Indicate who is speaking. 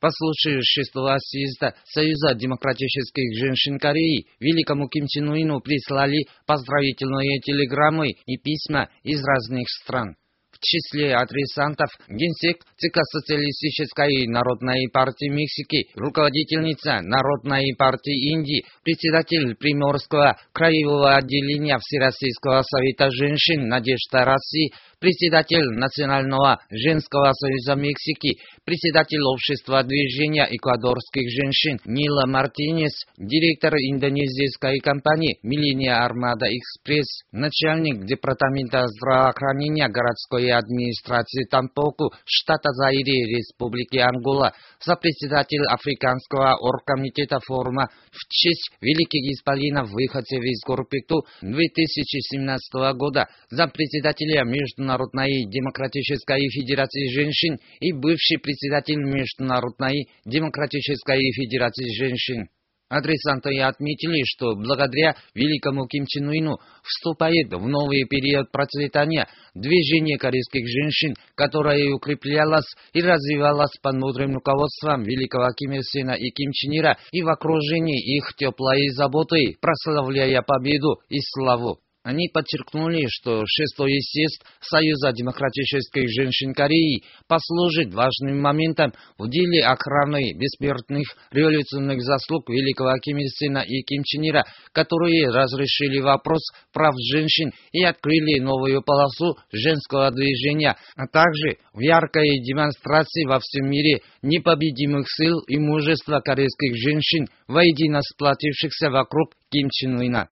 Speaker 1: Послушай 6-го съезда Союза демократических женщин Кореи великому Ким Чен Ыну прислали поздравительные телеграммы и письма из разных стран. В числе адресантов генсек ЦК Социалистической народной партии Мексики, руководительница Народной партии Индии, председатель Приморского краевого отделения Всероссийского совета женщин Надежда России, председатель Национального женского союза Мексики, председатель общества движения эквадорских женщин Нила Мартинес, директор индонезийской компании Millenia Armada Express, начальник департамента здравоохранения городской администрации Тампоку, штата Заире, Республики Ангола, сопредседатель Африканского оргкомитета форума в честь великих исполинов выходцев из Горпекту 2017 года, зампредседателя Международной демократической федерации женщин и бывший председатель Международной демократической федерации женщин. Адресанты отметили, что благодаря великому Ким Чен Ыну вступает в новый период процветания движения корейских женщин, которое укреплялось и развивалось под мудрым руководством великого Ким Ир Сена и Ким Чен Ира и в окружении их теплой заботы, прославляя победу и славу. Они подчеркнули, что 6-й съезд Союза демократических женщин Кореи послужит важным моментом в деле охраны бессмертных революционных заслуг великого Ким Ир Сена и Ким Чен Ира, которые разрешили вопрос прав женщин и открыли новую полосу женского движения, а также в яркой демонстрации во всем мире непобедимых сил и мужества корейских женщин, воедино сплотившихся вокруг Ким Чен Ына.